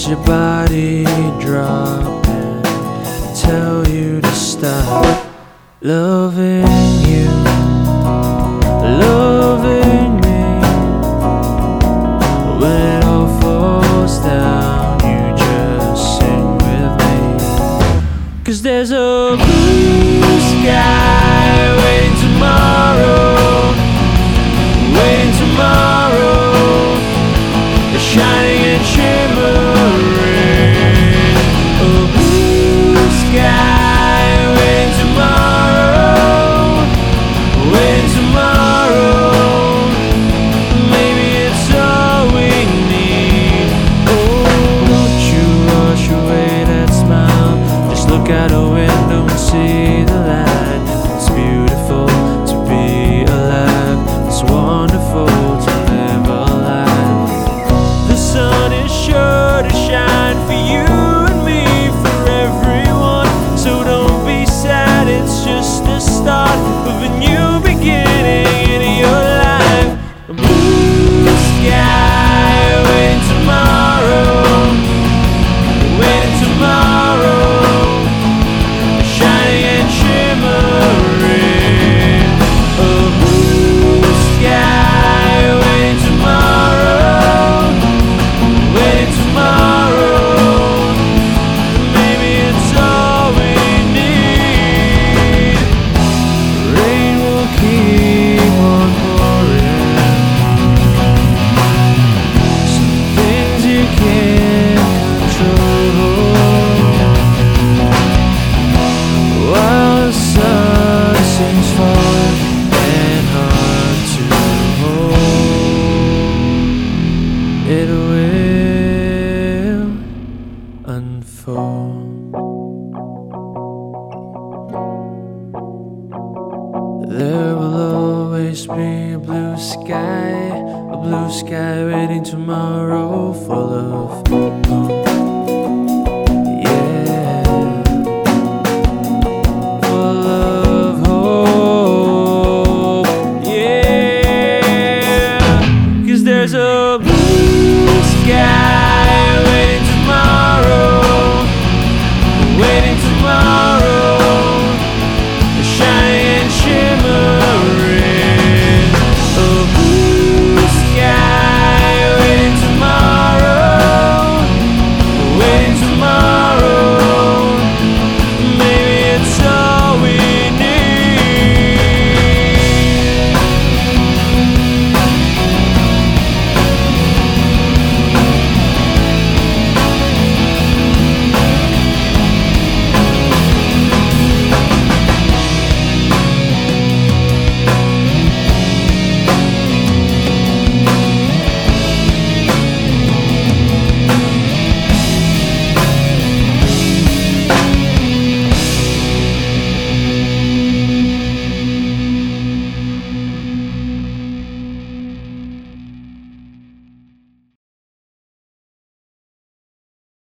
your body drop and tell you to stop loving you, loving me. When it all falls down, you just sing with me. 'Cause there's a blue sky waiting tomorrow, waiting tomorrow, shining and shimmering. A blue sky waiting tomorrow, waiting tomorrow. Maybe it's all we need. Oh, don't you rush away that smile. Just look out a window and see the light. It's beautiful to be alive. It's wonderful to live alive. The sun is sure to shine for you and me, for everyone. So don't be sad, it's just the start of a new beginning in your life. A blue sky waiting tomorrow, waiting tomorrow, shining and shimmering. A blue sky waiting tomorrow, waiting tomorrow. Maybe it's all we need. Rain will keep on pouring. Some things you can't control. While the sun seems far and hard to hold, it will unfold. There will always be a blue sky waiting tomorrow, full of